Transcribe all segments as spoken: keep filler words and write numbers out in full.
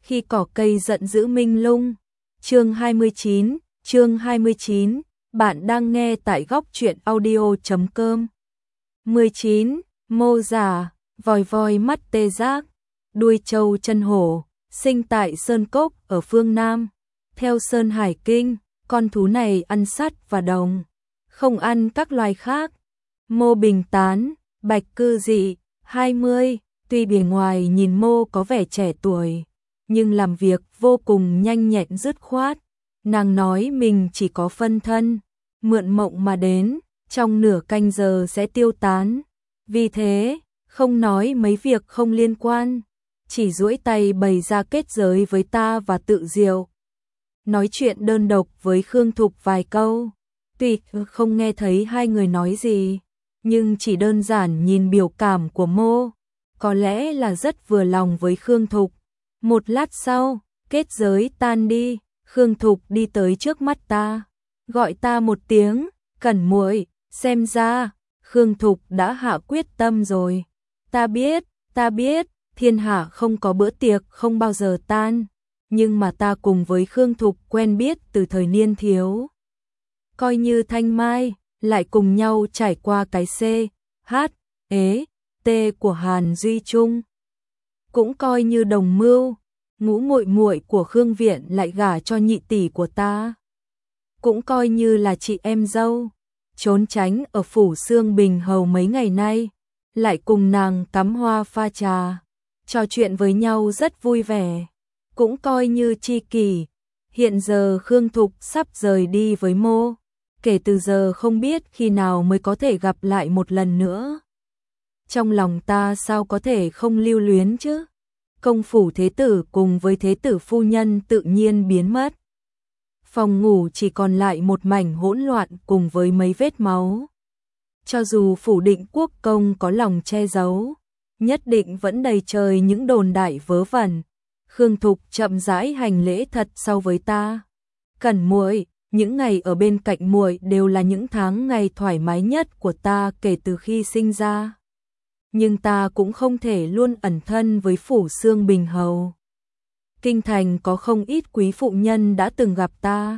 Khi cỏ cây giận dữ minh lung. Chương hai mươi chín, chương hai mươi chín, bạn đang nghe tại góc truyện audio chấm com. mười chín, mô giả, vòi voi mắt tê giác, đuôi trâu chân hổ, sinh tại Sơn Cốc ở phương Nam. Theo Sơn Hải Kinh, con thú này ăn sắt và đồng, không ăn các loài khác. Mô Bình Tán, bạch cư dị, hai mươi, tuy bề ngoài nhìn Mô có vẻ trẻ tuổi, nhưng làm việc vô cùng nhanh nhẹn dứt khoát. Nàng nói mình chỉ có phân thân, mượn mộng mà đến, trong nửa canh giờ sẽ tiêu tán. Vì thế, không nói mấy việc không liên quan, chỉ duỗi tay bày ra kết giới với ta và Tự Diệu. Nói chuyện đơn độc với Khương Thục vài câu, tuy không nghe thấy hai người nói gì, nhưng chỉ đơn giản nhìn biểu cảm của Mô, có lẽ là rất vừa lòng với Khương Thục. Một lát sau, kết giới tan đi, Khương Thục đi tới trước mắt ta, gọi ta một tiếng, Cẩn muội. Xem ra, Khương Thục đã hạ quyết tâm rồi. Ta biết, ta biết, thiên hạ không có bữa tiệc không bao giờ tan, nhưng mà ta cùng với Khương Thục quen biết từ thời niên thiếu. Coi như thanh mai, lại cùng nhau trải qua cái C, H, ế, T của Hàn Duy Trung. Cũng coi như đồng mưu, ngũ muội muội của Khương Viện lại gả cho nhị tỷ của ta. Cũng coi như là chị em dâu, trốn tránh ở phủ Sương Bình Hầu mấy ngày nay, lại cùng nàng cắm hoa pha trà, trò chuyện với nhau rất vui vẻ, cũng coi như tri kỷ. Hiện giờ Khương Thục sắp rời đi với Mô, kể từ giờ không biết khi nào mới có thể gặp lại một lần nữa. Trong lòng ta sao có thể không lưu luyến chứ? Công phủ thế tử cùng với thế tử phu nhân tự nhiên biến mất. Phòng ngủ chỉ còn lại một mảnh hỗn loạn cùng với mấy vết máu. Cho dù phủ Định Quốc công có lòng che giấu, nhất định vẫn đầy trời những đồn đại vớ vẩn. Khương Thục chậm rãi hành lễ thật sâu với ta. Cẩn muội, những ngày ở bên cạnh muội đều là những tháng ngày thoải mái nhất của ta kể từ khi sinh ra. Nhưng ta cũng không thể luôn ẩn thân với phủ Sương Bình Hầu. Kinh thành có không ít quý phụ nhân đã từng gặp ta.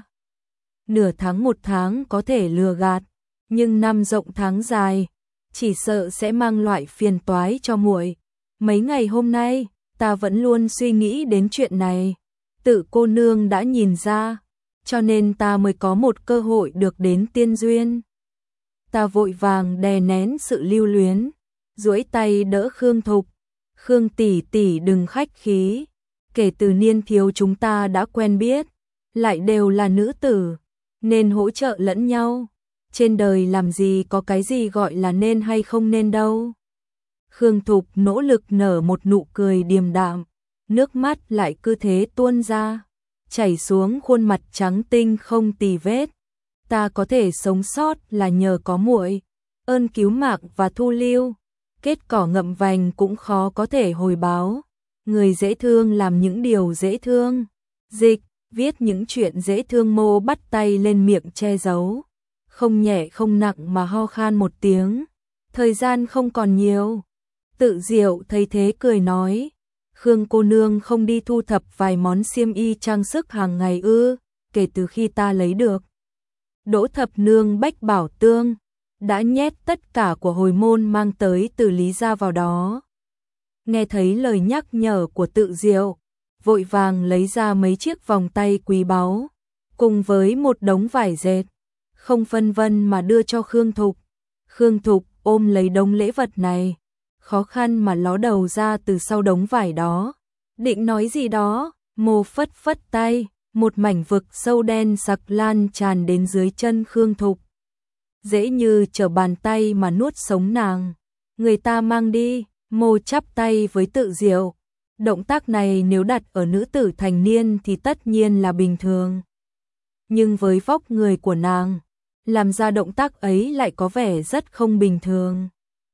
Nửa tháng một tháng có thể lừa gạt, nhưng năm rộng tháng dài, chỉ sợ sẽ mang loại phiền toái cho muội. Mấy ngày hôm nay, ta vẫn luôn suy nghĩ đến chuyện này. Tự cô nương đã nhìn ra, cho nên ta mới có một cơ hội được đến tiên duyên. Ta vội vàng đè nén sự lưu luyến, duỗi tay đỡ Khương Thục. Khương tỷ tỷ đừng khách khí, kể từ niên thiếu chúng ta đã quen biết, lại đều là nữ tử, nên hỗ trợ lẫn nhau. Trên đời làm gì có cái gì gọi là nên hay không nên đâu. Khương Thục nỗ lực nở một nụ cười điềm đạm, nước mắt lại cứ thế tuôn ra, chảy xuống khuôn mặt trắng tinh không tì vết. Ta có thể sống sót là nhờ có muội, ơn cứu mạng và thu lưu, kết cỏ ngậm vành cũng khó có thể hồi báo. Người dễ thương làm những điều dễ thương, dịch, viết những chuyện dễ thương. Mô bắt tay lên miệng che giấu, không nhẹ không nặng mà ho khan một tiếng. Thời gian không còn nhiều. Tự Diệu thấy thế cười nói, Khương cô nương không đi thu thập vài món xiêm y trang sức hàng ngày ư? Kể từ khi ta lấy được Đỗ thập nương bách bảo tương, đã nhét tất cả của hồi môn mang tới từ Lý gia vào đó. Nghe thấy lời nhắc nhở của Tự Diệu, vội vàng lấy ra mấy chiếc vòng tay quý báu, cùng với một đống vải dệt, không phân vân mà đưa cho Khương Thục. Khương Thục ôm lấy đống lễ vật này, khó khăn mà ló đầu ra từ sau đống vải đó. Định nói gì đó, Mô phất phất tay, một mảnh vực sâu đen sặc lan tràn đến dưới chân Khương Thục. Dễ như trở bàn tay mà nuốt sống nàng. Người ta mang đi. Mô chắp tay với Tự Diệu. Động tác này nếu đặt ở nữ tử thành niên thì tất nhiên là bình thường. Nhưng với vóc người của nàng, làm ra động tác ấy lại có vẻ rất không bình thường.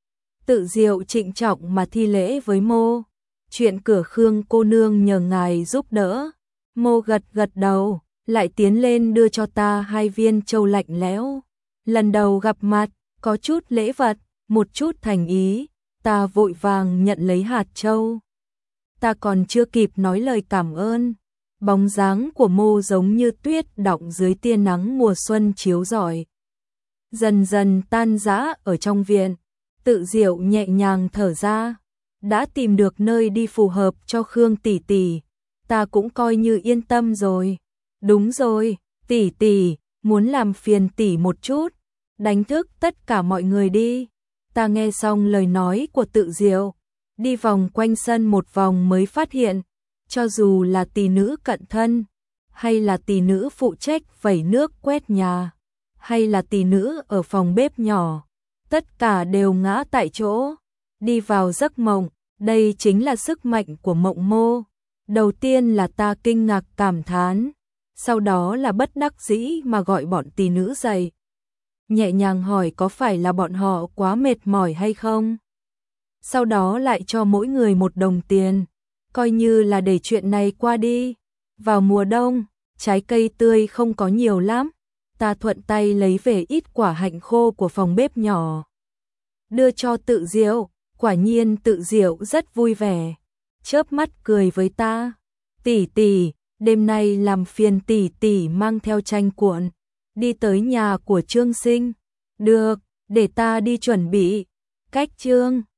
Tự Diệu trịnh trọng mà thi lễ với Mô. Chuyện cửa Khương cô nương nhờ ngài giúp đỡ. Mô gật gật đầu, lại tiến lên đưa cho ta hai viên châu lạnh lẽo. Lần đầu gặp mặt, có chút lễ vật, một chút thành ý. Ta vội vàng nhận lấy hạt châu. Ta còn chưa kịp nói lời cảm ơn, bóng dáng của Mô giống như tuyết đọng dưới tia nắng mùa xuân chiếu rọi, dần dần tan rã ở trong viện. Tự Diệu nhẹ nhàng thở ra, đã tìm được nơi đi phù hợp cho Khương tỷ tỷ, ta cũng coi như yên tâm rồi. Đúng rồi, tỷ tỷ, muốn làm phiền tỷ một chút, đánh thức tất cả mọi người đi. Ta nghe xong lời nói của Tự Diệu, đi vòng quanh sân một vòng mới phát hiện, cho dù là tỷ nữ cận thân, hay là tỷ nữ phụ trách vẩy nước quét nhà, hay là tỷ nữ ở phòng bếp nhỏ, tất cả đều ngã tại chỗ, đi vào giấc mộng. Đây chính là sức mạnh của mộng mô. Đầu tiên là ta kinh ngạc cảm thán, sau đó là bất đắc dĩ mà gọi bọn tỷ nữ dậy. Nhẹ nhàng hỏi có phải là bọn họ quá mệt mỏi hay không? Sau đó lại cho mỗi người một đồng tiền, coi như là để chuyện này qua đi. Vào mùa đông, trái cây tươi không có nhiều lắm, ta thuận tay lấy về ít quả hạnh khô của phòng bếp nhỏ, đưa cho Tự Diệu. Quả nhiên Tự Diệu rất vui vẻ, chớp mắt cười với ta. Tỷ tỷ, đêm nay làm phiền tỷ tỷ mang theo tranh cuộn, đi tới nhà của Trương Sinh. Được, để ta đi chuẩn bị. Cách Trương